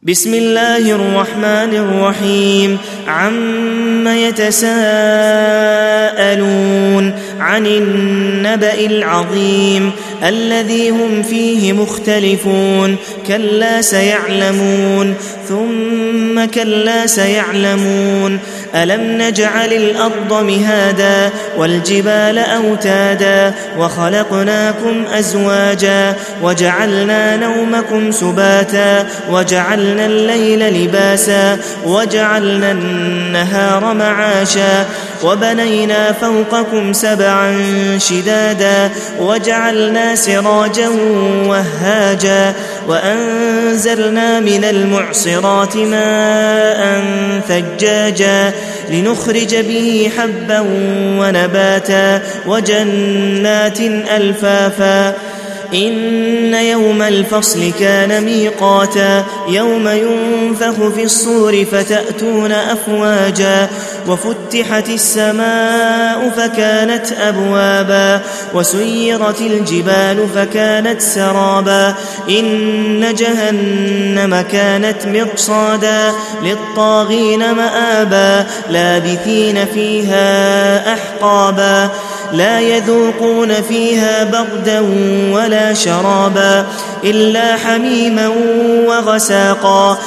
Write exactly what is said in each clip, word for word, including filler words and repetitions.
بسم الله الرحمن الرحيم. عم يتساءلون عن النبأ العظيم الذي هم فيه مختلفون كلا سيعلمون ثم كلا سيعلمون ألم نجعل الأرض مهادا والجبال أوتادا وخلقناكم أزواجا وجعلنا نومكم سباتا وجعلنا الليل لباسا وجعلنا النهار معاشا وبنينا فوقكم سبعا شدادا وجعلنا سراجا وهاجا وأنزلنا من المعصرات ماء ثجاجا لنخرج به حبا ونباتا وجنات ألفافا إن يوم الفصل كان ميقاتا يوم ينفخ في الصور فتأتون أفواجا وفتحت السماء فكانت أبوابا وسيرت الجبال فكانت سرابا إن جهنم كانت مرصادا للطاغين مآبا لابثين فيها أحقابا لا يذوقون فيها بردا ولا شرابا إلا حميما وغساقا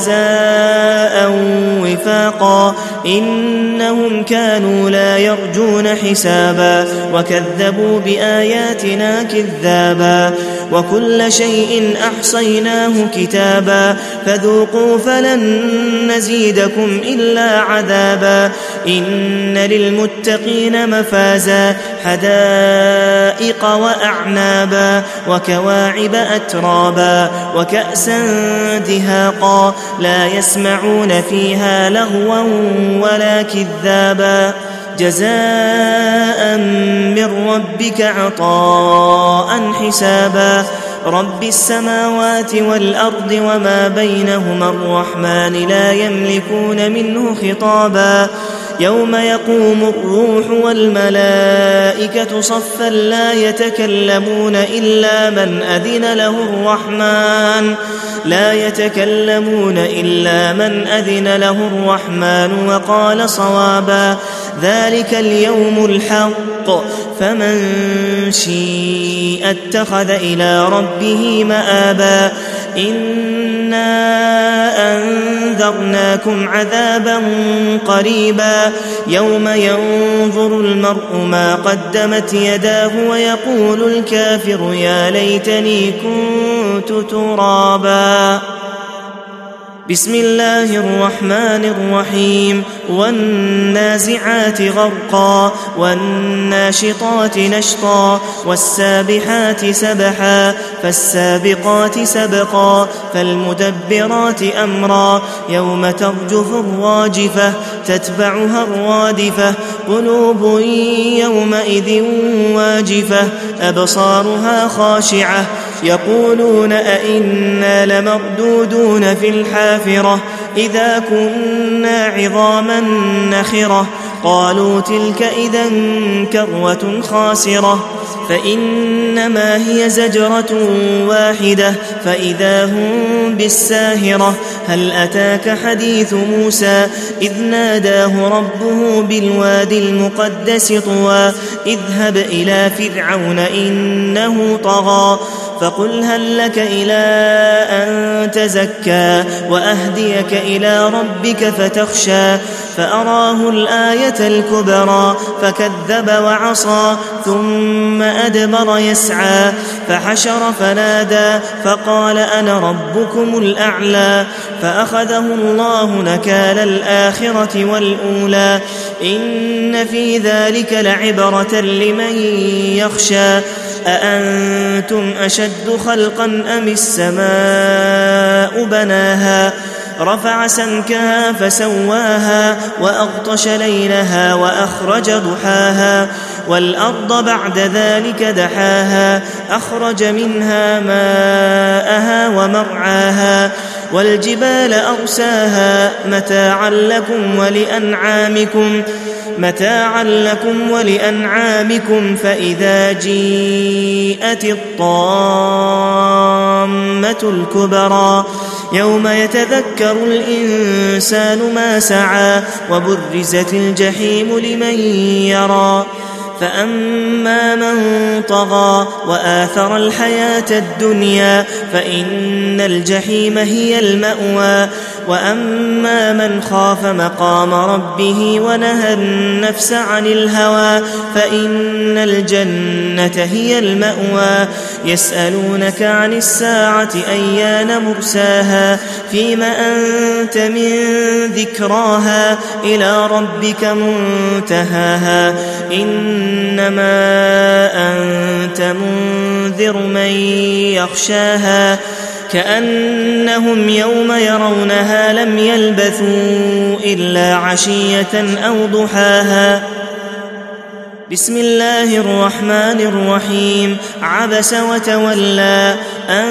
جزاء وفاقا إنهم كانوا لا يرجون حسابا وكذبوا بآياتنا كذابا وكل شيء أحصيناه كتابا فذوقوا فلن نزيدكم إلا عذابا إن للمتقين مفازا حدائق وأعنابا وكواعب أترابا وكأسا دهاقا لا يسمعون فيها لغوا ولا كذابا جزاء من ربك عطاء حسابا رب السماوات والأرض وما بينهما الرحمن لا يملكون منه خطابا يوم يقوم الروح والملائكة صفا لا يتكلمون إلا من أذن له الرحمن لا يتكلمون إلا من أذن له الرحمن وقال صوابا ذلك اليوم الحق فمن شيء اتخذ إلى ربه مآبا إنا أنذرناكم عذابا قريبا يوم ينظر المرء ما قدمت يداه ويقول الكافر يا ليتني كنت ترابا. بسم الله الرحمن الرحيم. والنازعات غرقا والناشطات نشطا والسابحات سبحا فالسابقات سبقا فالمدبرات أمرا يوم ترجف الراجفة تتبعها الرادفة قلوب يومئذ واجفة أبصارها خاشعة يقولون أئنا لمردودون في الحافرة إذا كنا عظاما نخرة قالوا تلك إذا كروة خاسرة فإنما هي زجرة واحدة فإذا هم بالساهرة هل أتاك حديث موسى إذ ناداه ربه بالوادي المقدس طوى اذهب إلى فرعون إنه طغى فقل هل لك إلى أن تزكى وأهديك إلى ربك فتخشى فأراه الآية الكبرى فكذب وعصى ثم أدبر يسعى فحشر فنادى فقال أنا ربكم الأعلى فأخذه الله نكال الآخرة والأولى إن في ذلك لعبرة لمن يخشى أأنتم أشد خلقا أم السماء بناها رفع سمكها فسواها وأغطش ليلها وأخرج ضحاها والأرض بعد ذلك دحاها أخرج منها ماءها ومرعاها والجبال أرساها متاعا لكم ولأنعامكم متاعا لكم ولأنعامكم فإذا جيءت الطامة الكبرى يوم يتذكر الإنسان ما سعى وبرزت الجحيم لمن يرى فأما من طغى وآثر الحياة الدنيا فإن الجحيم هي المأوى وأما من خاف مقام ربه ونهى النفس عن الهوى فإن الجنة هي المأوى يسألونك عن الساعة أيان مرساها فيم أنت من ذكراها إلى ربك منتهاها إنما أنت منذر من يخشاها كأنهم يوم يرونها لم يلبثوا إلا عشية أو ضحاها بسم الله الرحمن الرحيم عبس وتولى أن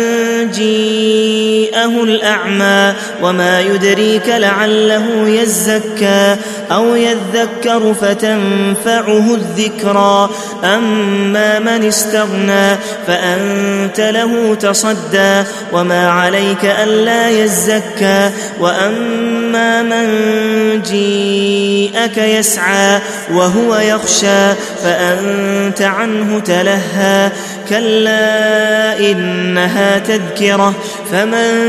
جيءه الأعمى وما يدريك لعله يزكى أو يذكر فتنفعه الذكرى أما من استغنى فأنت له تصدى وما عليك ألا يزكى وأما من جيءك يسعى وهو يخشى فأنت عنه تلهى كلا إنها تذكرة فمن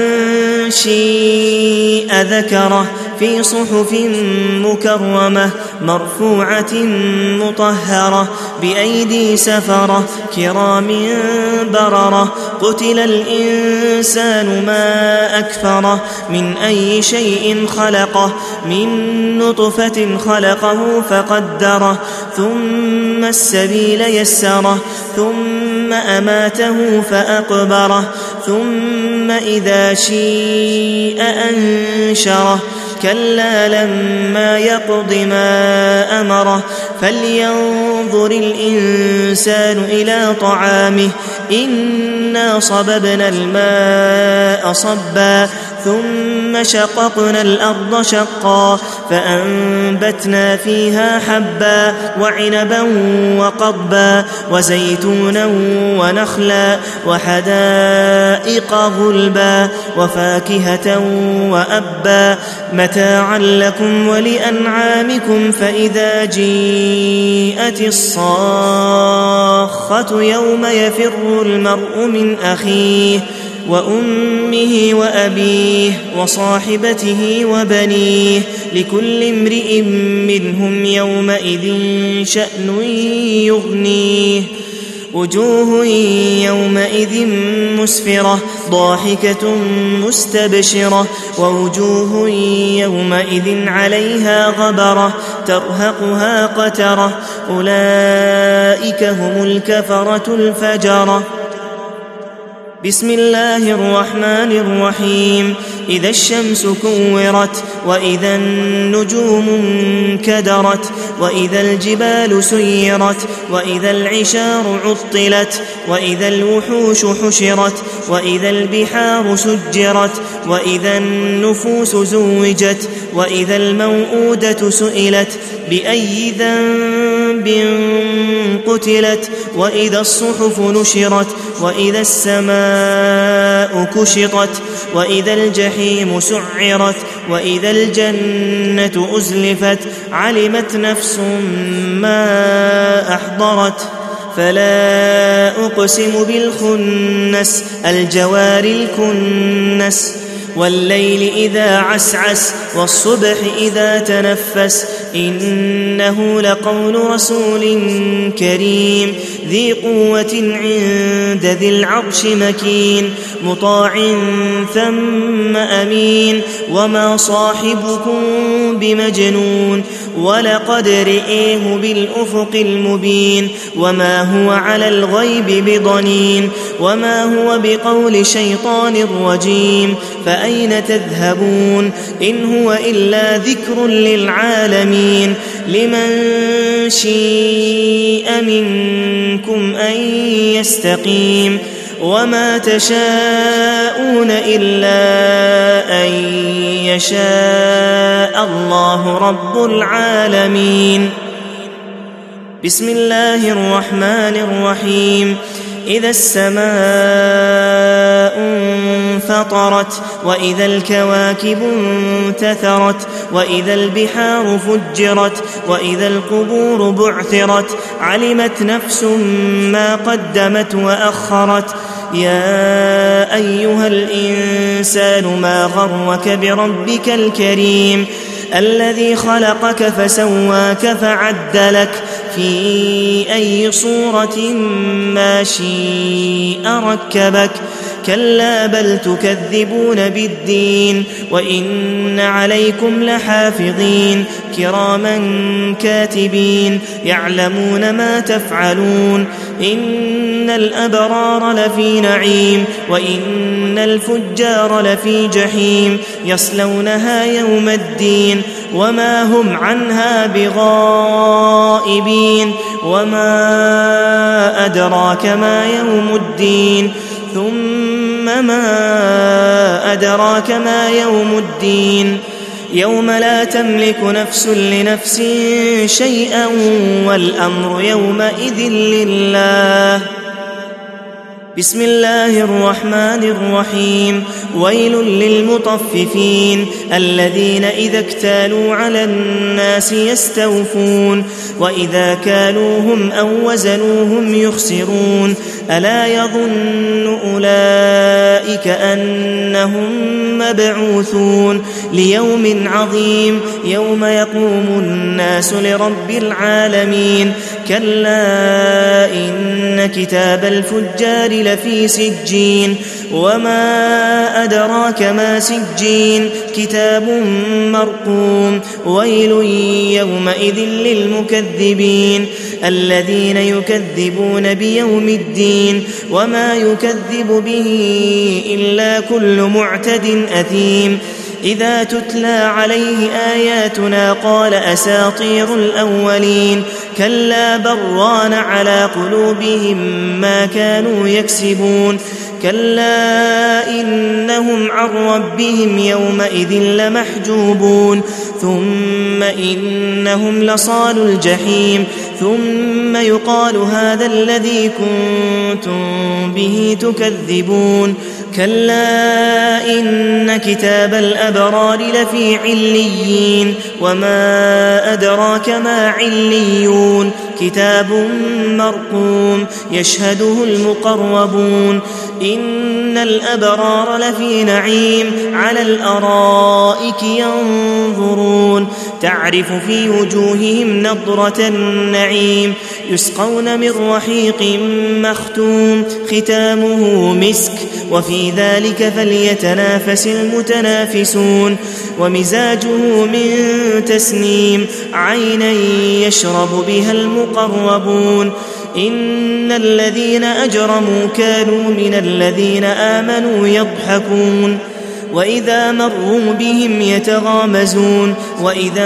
شيء ذكره في صحف مكرمة مرفوعة مطهرة بأيدي سفرة كرام بررة قتل الإنسان ما أكفره من أي شيء خلقه من نطفة خلقه فقدره ثم السبيل يسره ثم أماته فأقبره ثم إذا شيء أنشره كلا لما يقض ما أمره فلينظر الإنسان إلى طعامه إنا صببنا الماء صبا ثم شققنا الأرض شقا فأنبتنا فيها حبا وعنبا وقضبا وزيتونا ونخلا وحدائق غلبا وفاكهة وأبا متاعا لكم ولأنعامكم فإذا جيءت الصاخة يوم يفر المرء من أخيه وأمه وأبيه وصاحبته وبنيه لكل امرئ منهم يومئذ شأن يغنيه وجوه يومئذ مسفرة ضاحكة مستبشرة ووجوه يومئذ عليها غبرة ترهقها قترة أولئك هم الكفرة الفجرة بسم الله الرحمن الرحيم إذا الشمس كورت وإذا النجوم انكدرت وإذا الجبال سيرت وإذا العشار عطلت وإذا الوحوش حشرت وإذا البحار سجرت وإذا النفوس زوجت وإذا الموءودة سئلت بأي ذنب قتلت وإذا الصحف نشرت وإذا السماء كشطت وإذا الجحيم سعرت وإذا الجنة أزلفت علمت نفس ما أحضرت فلا أقسم بالخنس الجوار الكنس والليل إذا عسعس والصبح إذا تنفس إنه لقول رسول كريم ذي قوة عند ذي العرش مكين مطاع ثم أمين وما صاحبكم بمجنون ولقد رئيه بالأفق المبين وما هو على الغيب بضنين وما هو بقول شيطان رجيم فأين تذهبون إن هو إلا ذكر للعالمين لمن شيء منكم أن يستقيم وما تشاءون إلا أن يشاء الله رب العالمين بسم الله الرحمن الرحيم إذا السماء انفطرت وإذا الكواكب انتثرت وإذا البحار فجرت وإذا القبور بعثرت علمت نفس ما قدمت وأخرت يا أيها الإنسان ما غرك بربك الكريم الذي خلقك فسواك فعدلك في أي صورة ما شاء ركبك كلا بل تكذبون بالدين وإن عليكم لحافظين كراما كاتبين يعلمون ما تفعلون إن الأبرار لفي نعيم وإن الفجار لفي جحيم يصلونها يوم الدين وما هم عنها بغائبين وما أدراك ما يوم الدين ثم ما أدراك ما يوم الدين يوم لا تملك نفس لنفس شيئا والأمر يومئذ لله. بسم الله الرحمن الرحيم ويل للمطففين الذين إذا اكتالوا على الناس يستوفون وإذا كالوهم أو وزنوهم يخسرون ألا يظن أولئك أنهم مبعوثون ليوم عظيم يوم يقوم الناس لرب العالمين كلا إن كتاب الفجار لفي سجين وما أدراك ما سجين كتاب مرقوم ويل يومئذ للمكذبين الذين يكذبون بيوم الدين وما يكذب به إلا كل معتد أثيم إذا تتلى عليه آياتنا قال أساطير الأولين كلا بران على قلوبهم ما كانوا يكسبون كلا إنهم عن ربهم يومئذ لمحجوبون ثم إنهم لصال الجحيم ثم يقال هذا الذي كنتم به تكذبون كلا إن كتاب الأبرار لفي عليين وما أدراك ما عليون كتاب مرقوم يشهده المقربون إن الأبرار لفي نعيم على الأرائك ينظرون تعرف في وجوههم نضرة النعيم يسقون من رحيق مختوم ختامه مسك وفي ذلك فليتنافس المتنافسون ومزاجه من تسنيم عينا يشرب بها المقربون إن الذين أجرموا كانوا من الذين آمنوا يضحكون وإذا مروا بهم يتغامزون وإذا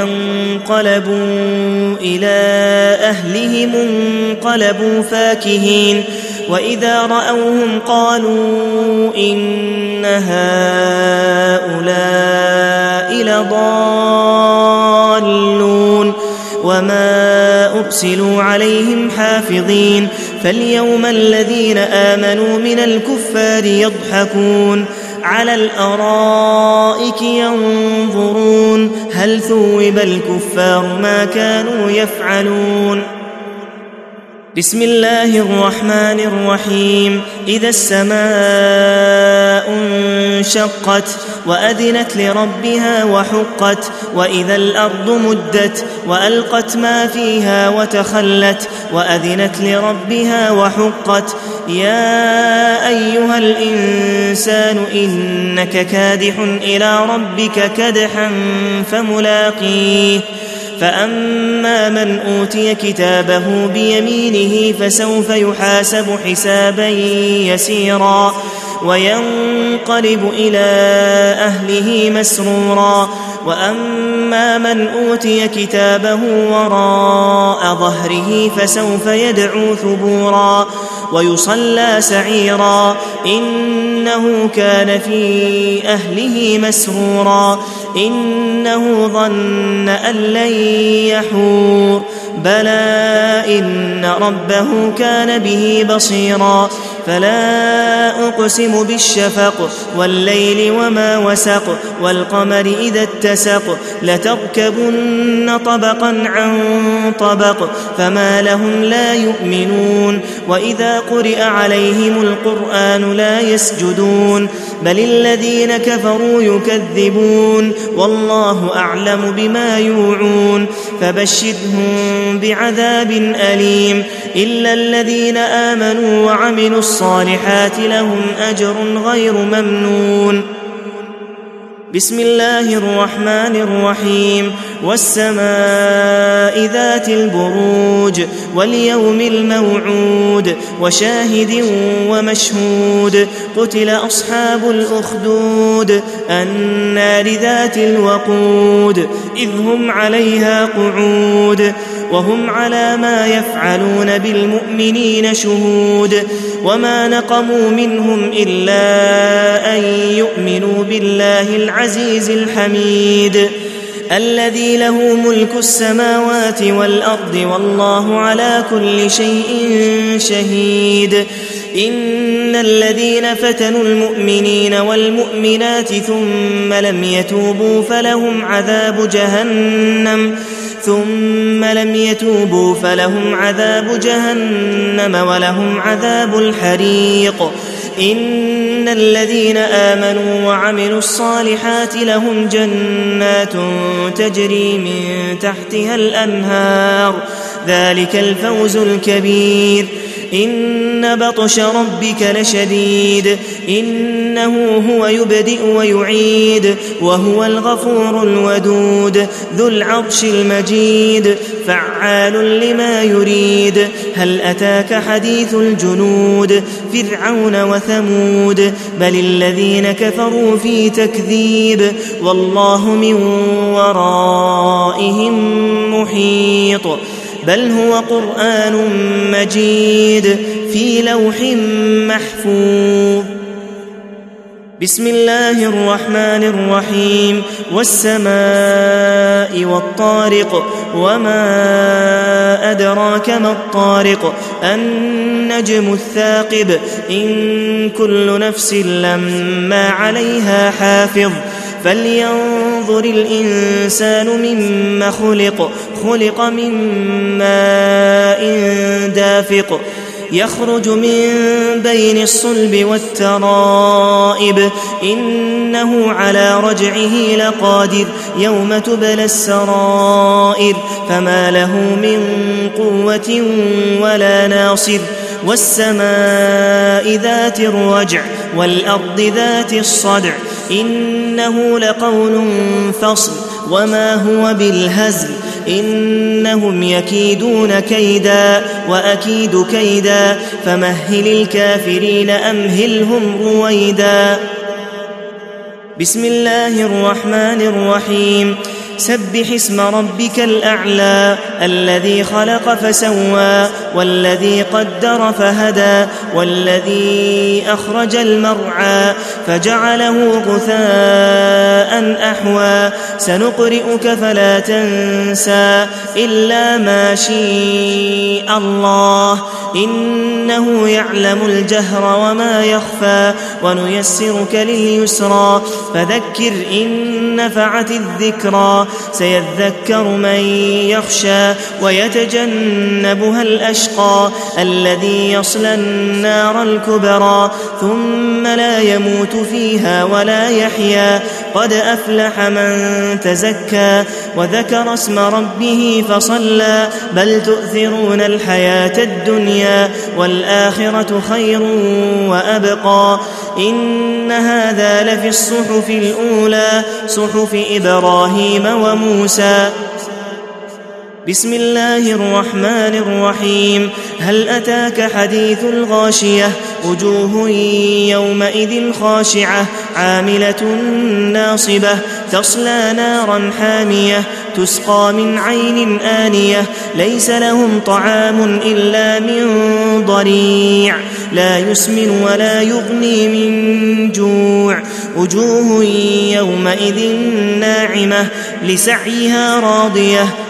انقلبوا إلى أهلهم انقلبوا فاكهين وإذا رأوهم قالوا إن هؤلاء لضالون وما أرسلوا عليهم حافظين فاليوم الذين آمنوا من الكفار يضحكون على الأرائك ينظرون هل ثوب الكفار ما كانوا يفعلون. بسم الله الرحمن الرحيم إذا السماء انشقت وأذنت لربها وحقت وإذا الأرض مدت وألقت ما فيها وتخلت وأذنت لربها وحقت يا أيها الإنسان إنك كادح إلى ربك كدحا فملاقيه فأما من أوتي كتابه بيمينه فسوف يحاسب حسابا يسيرا وينقلب إلى أهله مسرورا وأما من أوتي كتابه وراء ظهره فسوف يدعو ثبورا ويصلى سعيرا إنه كان في أهله مسرورا إنه ظن أن لن يحور بلى إن ربه كان به بصيرا فلا أقسم بالشفق والليل وما وسق والقمر إذا اتسق لتركبن طبقا عن طبق فما لهم لا يؤمنون وإذا قرئ عليهم القرآن لا يسجدون بل الذين كفروا يكذبون والله أعلم بما يوعون فبشرهم بعذاب أليم إلا الذين آمنوا وعملوا الصالحات لهم أجر غير ممنون. بسم الله الرحمن الرحيم والسماء ذات البروج واليوم الموعود وشاهد ومشهود قتل أصحاب الأخدود النار ذات الوقود إذ هم عليها قعود وهم على ما يفعلون بالمؤمنين شهود وما نقموا منهم إلا أن يؤمنوا بالله العزيز الحميد الذي له ملك السماوات والأرض والله على كل شيء شهيد. إن الذين فتنوا المؤمنين والمؤمنات ثم لم يتوبوا فلهم عذاب جهنم ثم لم يتوبوا فلهم عذاب جهنم ولهم عذاب الحريق. إن الذين آمنوا وعملوا الصالحات لهم جنات تجري من تحتها الأنهار ذلك الفوز الكبير. إن بطش ربك لشديد إنه هو يبدئ ويعيد وهو الغفور الودود ذو العرش المجيد فعال لما يريد. هل أتاك حديث الجنود فرعون وثمود بل الذين كفروا في تكذيب والله من ورائهم محيط بل هو قرآن مجيد في لوح محفوظ. بسم الله الرحمن الرحيم والسماء والطارق وما أدراك ما الطارق النجم الثاقب إن كل نفس لما عليها حافظ فلينظر الإنسان مما خلق خلق من ماء دافق يخرج من بين الصلب والترائب إنه على رجعه لقادر يوم تبلى السرائر فما له من قوة ولا ناصر. والسماء ذات الرجع والأرض ذات الصدع إنه لقول فصل وما هو بالهزل إنهم يكيدون كيدا وأكيد كيدا فمهل الكافرين أمهلهم رويدا. بسم الله الرحمن الرحيم سبح اسم ربك الأعلى الذي خلق فسوى والذي قدر فهدى والذي أخرج المرعى فجعله غثاء أحوى سنقرئك فلا تنسى إلا ما شاء الله إنه يعلم الجهر وما يخفى ونيسرك لليسرى فذكر إن نفعت الذكرى سيذكر من يخشى ويتجنبها الأشقى الذي يصلى النار الكبرى ثم لا يموت فيها ولا يحيا قد أفلح من تزكى وذكر اسم ربه فصلى بل تؤثرون الحياة الدنيا والآخرة خير وأبقى إن هذا لفي الصحف الأولى صحف إبراهيم وموسى. بسم الله الرحمن الرحيم هل أتاك حديث الغاشية وجوه يومئذ خاشعة عاملة ناصبة تصلى نارا حامية تسقى من عين آنية ليس لهم طعام إلا من ضريع لا يسمن ولا يغني من جوع وجوه يومئذ ناعمة لسعيها راضية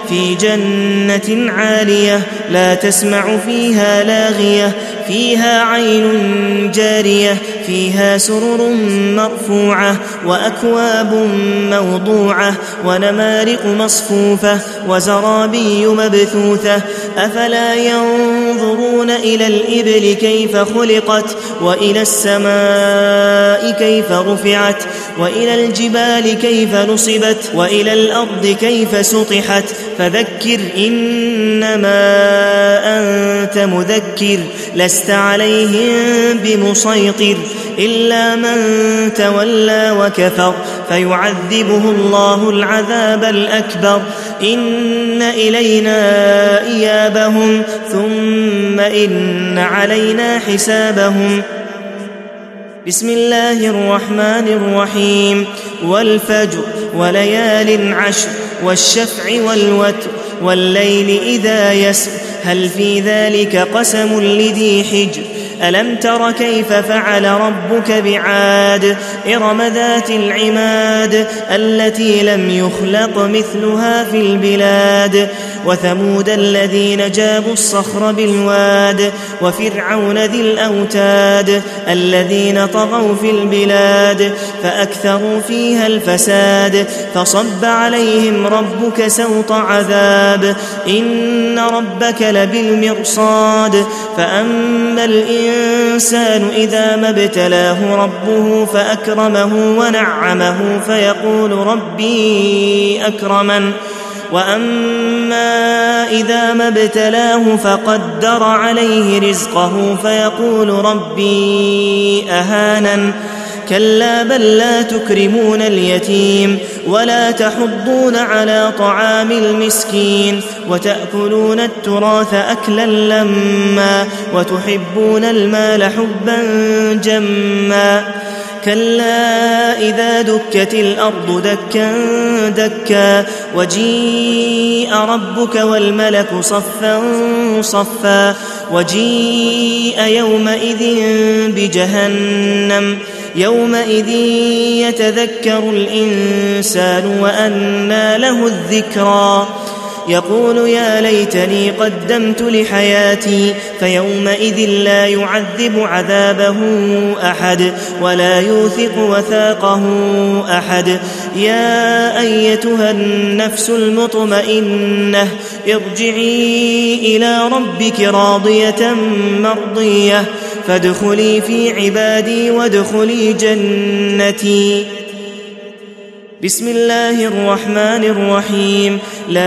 في جنة عالية لا تسمع فيها لاغية فيها عين جارية فيها سرر مرفوعة وأكواب موضوعة ونمارق مصفوفة وزرابي مبثوثة أفلا ينظرون إلى الإبل كيف خلقت وإلى السماء كيف رفعت وإلى الجبال كيف نصبت وإلى الأرض كيف سطحت فذكر إنما أنت مذكر لست عليهم بمسيطر إلا من تولى وكفر فيعذبه الله العذاب الأكبر إن إلينا إيابهم ثم إن علينا حسابهم. بسم الله الرحمن الرحيم والفجر وليال عشر والشفع والوتر والليل إذا يسر هل في ذلك قسم لذي حجر ألم تر كيف فعل ربك بعاد إرم ذات العماد التي لم يخلق مثلها في البلاد وثمود الذين جابوا الصخر بالواد وفرعون ذي الأوتاد الذين طغوا في البلاد فأكثروا فيها الفساد فصب عليهم ربك سوط عذاب إن ربك لبالمرصاد فأما الإنسان إذا ما ابتلاه ربه فأكرمه ونعمه فيقول ربي أكرمن وأما إذا ما ابتلاه فقدر عليه رزقه فيقول ربي أهانن كلا بل لا تكرمون اليتيم ولا تحضون على طعام المسكين وتأكلون التراث أكلا لما وتحبون المال حبا جما كلا إذا دكت الأرض دكا دكا وجيء ربك والملك صفا صفا وجيء يومئذ بجهنم يومئذ يتذكر الإنسان وأنى له الذكرى يقول يا ليتني قدمت لحياتي فيومئذ لا يعذب عذابه أحد ولا يوثق وثاقه أحد يا أيتها النفس المطمئنة ارجعي إلى ربك راضية مرضية فادخلي في عبادي وادخلي جنتي. بسم الله الرحمن الرحيم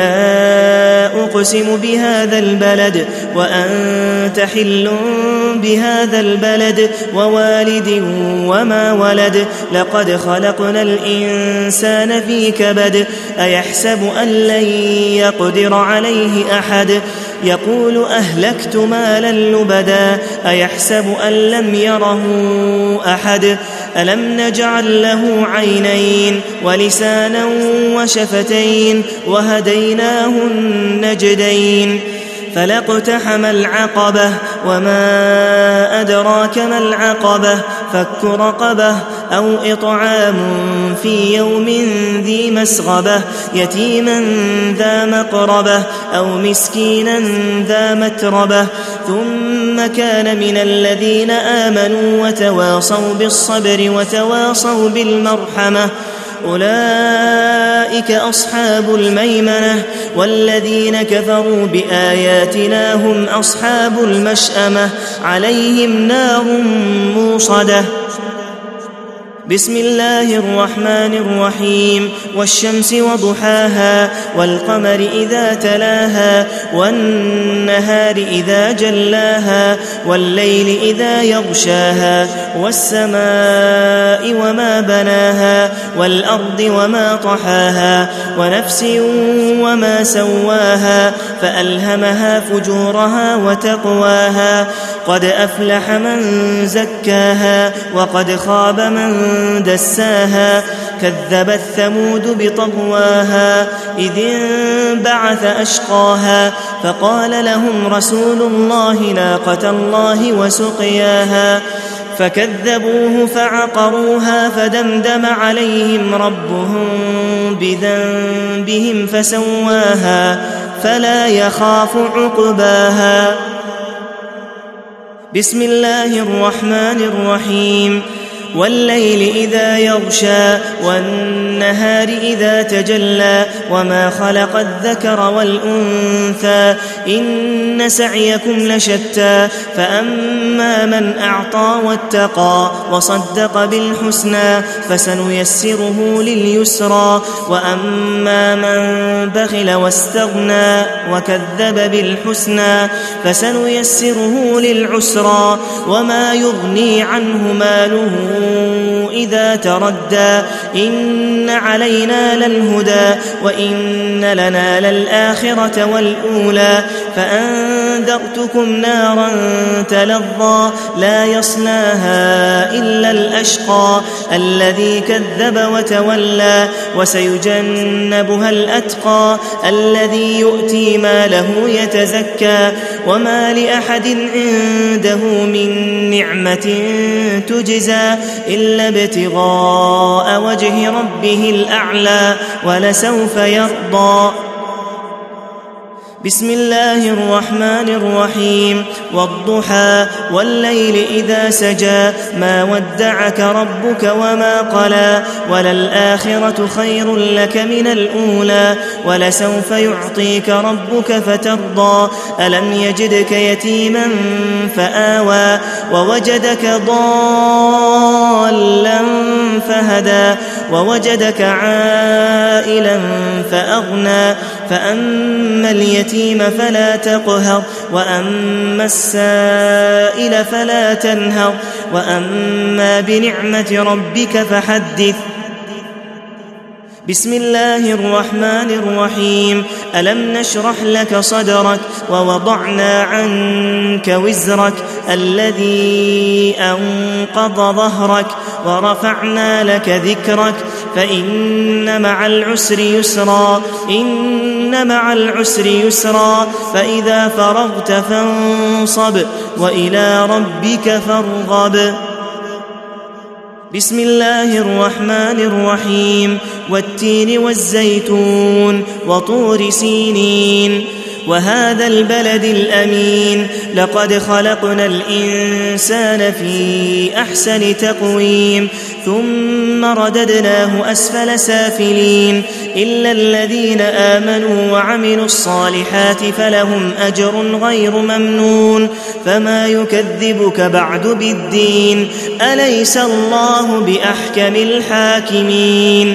لا أقسم بهذا البلد وأنت حل بهذا البلد ووالد وما ولد لقد خلقنا الإنسان في كبد أيحسب أن لن يقدر عليه أحد يقول أهلكت مالا لبدا أيحسب أن لم يره أحد ألم نجعل له عينين ولسانا وشفتين وهديناه النجدين فلاقتحم العقبة وما أدراك ما العقبة فك رقبة أو إطعام في يوم ذي مسغبة يتيما ذا مقربة أو مسكينا ذا متربة ثم كان من الذين آمنوا وتواصوا بالصبر وتواصوا بالمرحمة أولئك أصحاب الميمنة والذين كفروا بآياتنا هم أصحاب المشأمة عليهم نار موصدة. بسم الله الرحمن الرحيم والشمس وضحاها والقمر إذا تلاها والنهار إذا جلاها والليل إذا يغشاها والسماء وما بناها والأرض وما طحاها ونفس وما سواها فألهمها فجورها وتقواها قد أفلح من زكاها وقد خاب من دساها كذبت ثمود بطغواها إذ انبعث أشقاها فقال لهم رسول الله ناقة الله وسقياها فكذبوه فعقروها فدمدم عليهم ربهم بذنبهم فسواها فلا يخاف عقباها. بسم الله الرحمن الرحيم. والليل إذا يغشى والنهار إذا تجلى وما خلق الذكر والأنثى إن سعيكم لشتى فأما من أعطى واتقى وصدق بالحسنى فسنيسره لليسرى وأما من بخل واستغنى وكذب بالحسنى فسنيسره للعسرى وما يغني عنه ماله إذا تردى إن علينا للهدى وإن لنا للآخرة والأولى فأنذرتكم نارا تلظى لا يصلاها إلا الأشقى الذي كذب وتولى وسيجنبها الأتقى الذي يؤتي ماله يتزكى وما لأحد عنده من نعمة تجزى إلا ابتغاء وجه ربه الأعلى ولسوف يرضى. بسم الله الرحمن الرحيم. والضحى والليل إذا سجى ما ودعك ربك وما قلى وللآخرة خير لك من الأولى ولسوف يعطيك ربك فترضى ألم يجدك يتيما فآوى ووجدك ضالا فهدى ووجدك عائلا فأغنى فأما اليتيم فلا تقهر وأما السائل فلا تنهر وأما بنعمة ربك فحدث. بسم الله الرحمن الرحيم. ألم نشرح لك صدرك ووضعنا عنك وزرك الذي أنقض ظهرك ورفعنا لك ذكرك فإن مع العسر يسرا إن مع العسر يسرا فإذا فرغت فانصب وإلى ربك فارغب. بسم الله الرحمن الرحيم. والتين والزيتون وطور سينين وهذا البلد الأمين لقد خلقنا الإنسان في أحسن تقويم ثم رددناه أسفل سافلين إلا الذين آمنوا وعملوا الصالحات فلهم أجر غير ممنون فما يكذبك بعد بالدين أليس الله بأحكم الحاكمين.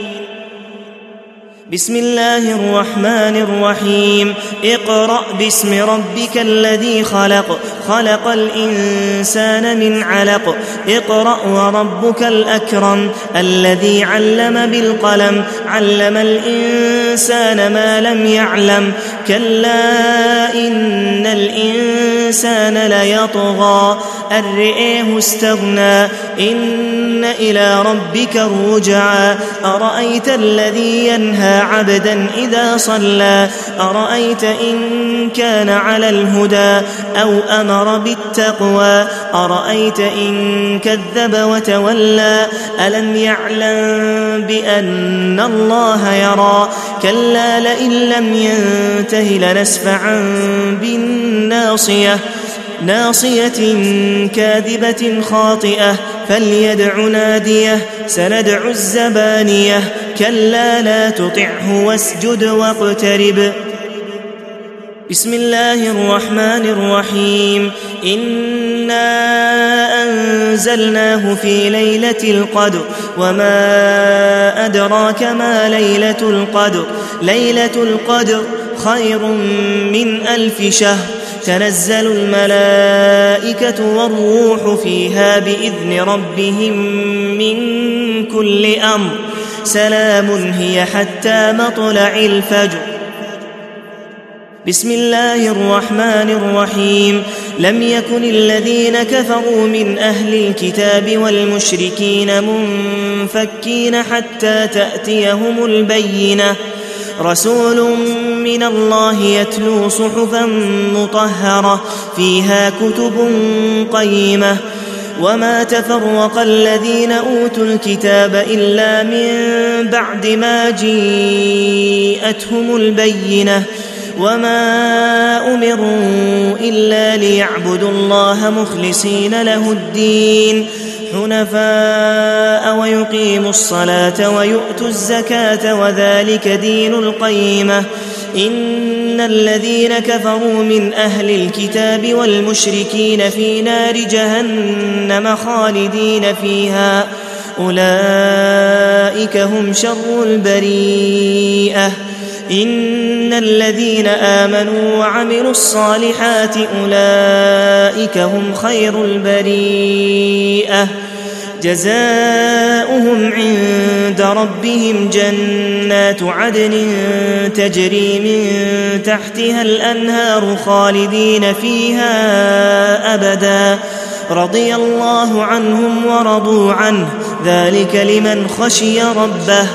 بسم الله الرحمن الرحيم. اقرأ باسم ربك الذي خلق خلق الإنسان من علق اقرأ وربك الأكرم الذي علم بالقلم علم الإنسان ما لم يعلم كلا إن الإنسان ليطغى أن رآه استغنى إن إلى ربك الرجعى أرأيت الذي ينهى عبدا إذا صلى أرأيت إن كان على الهدى أو أمر بالتقوى أرأيت إن كذب وتولى ألم يعلم بأن الله يرى كلا لئن لم ينته لنسفعا بالناصية ناصية كاذبة خاطئة فليدع ناديه سندع الزبانية كلا لا تطعه واسجد واقترب. بسم الله الرحمن الرحيم. إنا أنزلناه في ليلة القدر وما أدراك ما ليلة القدر ليلة القدر خير من ألف شهر تنزل الملائكة والروح فيها بإذن ربهم من كل أمر سلام هي حتى مطلع الفجر. بسم الله الرحمن الرحيم. لم يكن الذين كفروا من أهل الكتاب والمشركين منفكين حتى تأتيهم البينة رسول من الله يتلو صحفا مطهرة فيها كتب قيمة وما تفرق الذين أوتوا الكتاب إلا من بعد ما جيءتهم البينة وما أمروا إلا ليعبدوا الله مخلصين له الدين حنفاء ويقيموا الصلاة ويؤتوا الزكاة وذلك دين القيمة إن الذين كفروا من أهل الكتاب والمشركين في نار جهنم خالدين فيها أولئك هم شر البريئة إن الذين آمنوا وعملوا الصالحات أولئك هم خير البريئة جزاؤهم عند ربهم جنات عدن تجري من تحتها الأنهار خالدين فيها أبدا رضي الله عنهم ورضوا عنه ذلك لمن خشي ربه.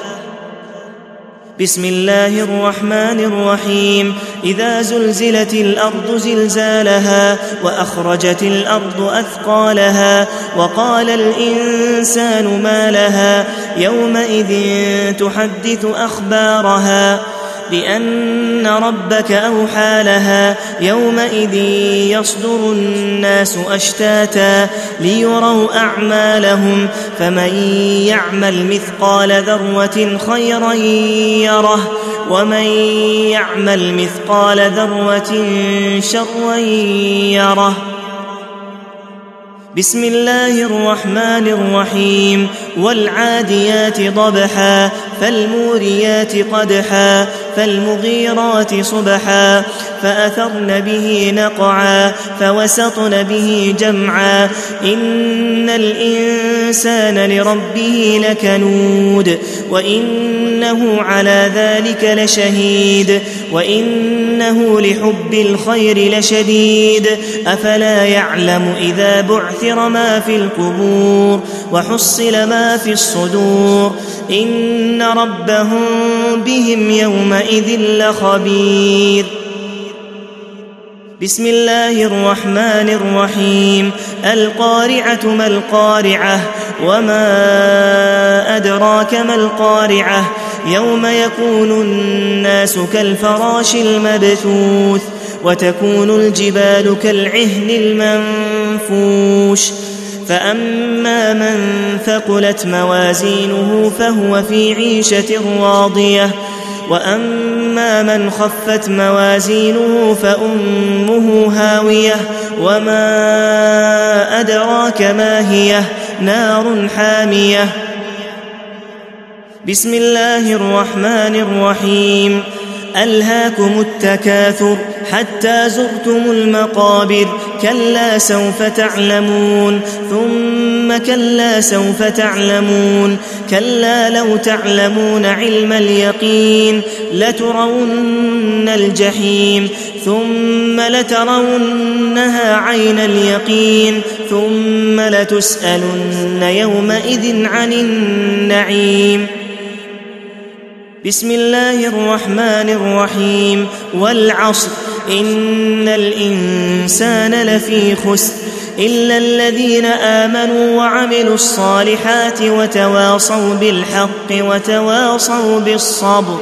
بسم الله الرحمن الرحيم إذا زلزلت الأرض زلزالها وأخرجت الأرض أثقالها وقال الإنسان ما لها يومئذ تحدث أخبارها بأن ربك أوحى لها يومئذ يصدر الناس أشتاتا ليروا أعمالهم فمن يعمل مثقال ذرة خيرا يره ومن يعمل مثقال ذرة شرا يره. بسم الله الرحمن الرحيم والعاديات ضبحا فالموريات قدحا فالمغيرات صبحا فأثرن به نقعا فوسطن به جمعا إن الإنسان لربه لكنود وإنه على ذلك لشهيد وإنه لحب الخير لشديد أفلا يعلم إذا بعثر ما في القبور وحصل ما في الصدور إن ربهم بهم يومئذ لخبير. بسم الله الرحمن الرحيم القارعة ما القارعة وما أدراك ما القارعة يوم يكون الناس كالفراش المبثوث وتكون الجبال كالعهن المنفوش فأما من ثقلت موازينه فهو في عيشة راضية وأما من خفت موازينه فأمه هاوية وما أدراك ما هي نار حامية. بسم الله الرحمن الرحيم ألهاكم التكاثر حتى زرتم المقابر كلا سوف تعلمون ثم كلا سوف تعلمون كلا لو تعلمون علم اليقين لترون الجحيم ثم لترونها عين اليقين ثم لتسألن يومئذ عن النعيم. بسم الله الرحمن الرحيم والعصر إن الإنسان لفي خسر إلا الذين آمنوا وعملوا الصالحات وتواصوا بالحق وتواصوا بالصبر.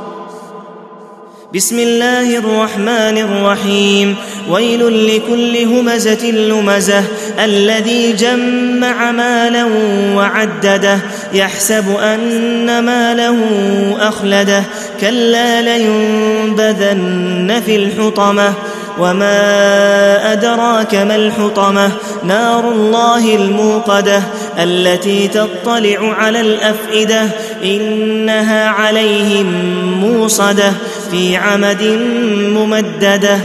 بسم الله الرحمن الرحيم ويل لكل همزة لمزة الذي جمع مالا وعدده يحسب أن ماله أخلده كلا لينبذن في الحطمة وما أدراك ما الحطمة نار الله الموقدة التي تطلع على الأفئدة إنها عليهم موصدة في عمد ممددة.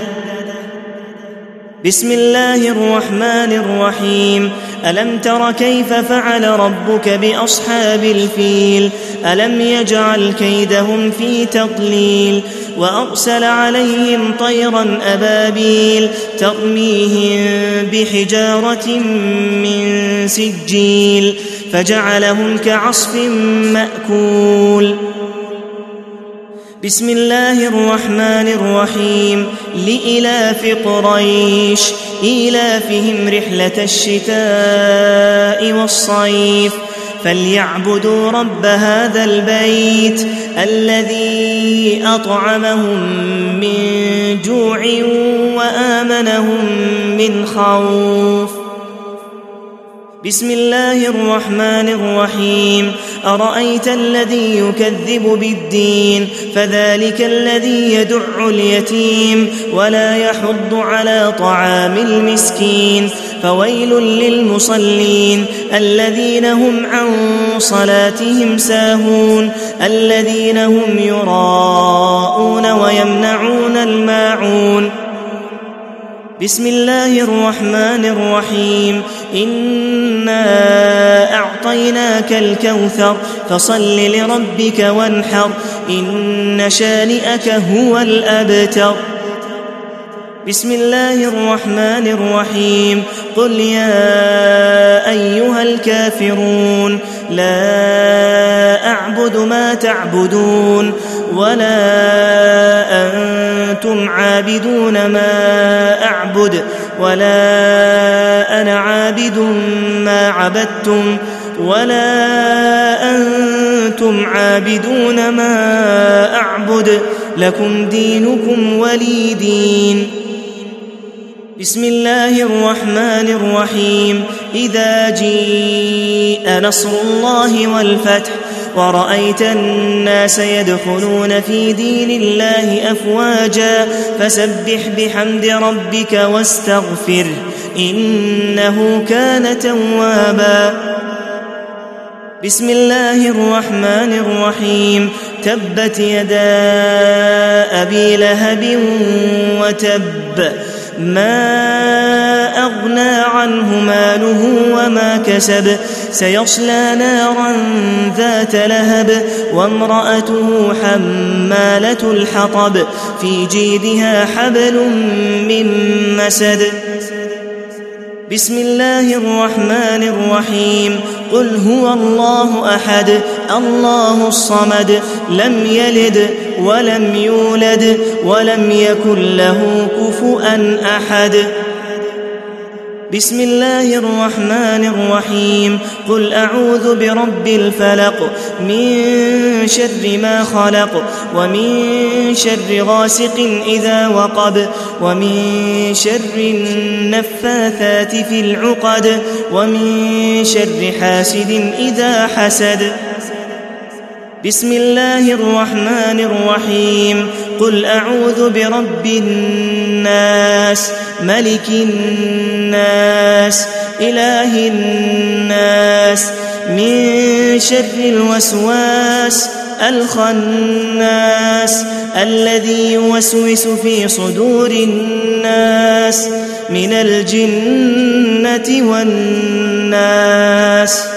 بسم الله الرحمن الرحيم ألم تر كيف فعل ربك بأصحاب الفيل ألم يجعل كيدهم في تضليل وأرسل عليهم طيرا أبابيل ترميهم بحجارة من سجيل فجعلهم كعصف مأكول. بسم الله الرحمن الرحيم لإلاف قريش إيلافهم رحلة الشتاء والصيف فليعبدوا رب هذا البيت الذي أطعمهم من جوع وآمنهم من خوف. بسم الله الرحمن الرحيم أرأيت الذي يكذب بالدين فذلك الذي يدع اليتيم ولا يحض على طعام المسكين فويل للمصلين الذين هم عن صلاتهم ساهون الذين هم يراءون ويمنعون الماعون. بسم الله الرحمن الرحيم إنا أعطيناك الكوثر فصل لربك وانحر إن شانئك هو الأبتر. بسم الله الرحمن الرحيم قل يا أيها الكافرون لا أعبد ما تعبدون ولا أنتم عابدون ما أعبد ولا أنا عابد ما عبدتم ولا أنتم عابدون ما أعبد لكم دينكم ولي دين. بسم الله الرحمن الرحيم إذا جيء نصر الله والفتح ورأيت الناس يدخلون في دين الله أفواجا فسبح بحمد ربك واستغفره إنه كان توابا. بسم الله الرحمن الرحيم تبت يدا أبي لهب وتب ما أغنى عنه ماله وما كسب سيصلى نارا ذات لهب وامرأته حمالة الحطب في جيدها حبل من مسد. بسم الله الرحمن الرحيم قل هو الله أحد الله الصمد لم يلد ولم يولد ولم يكن له كفؤا أحد. بسم الله الرحمن الرحيم قل أعوذ برب الفلق من شر ما خلق ومن شر غاسق إذا وقب ومن شر النفاثات في العقد ومن شر حاسد إذا حسد. بسم الله الرحمن الرحيم قل أعوذ برب الناس ملك الناس إله الناس من شر الوسواس الخناس الذي يوسوس في صدور الناس من الجنة والناس.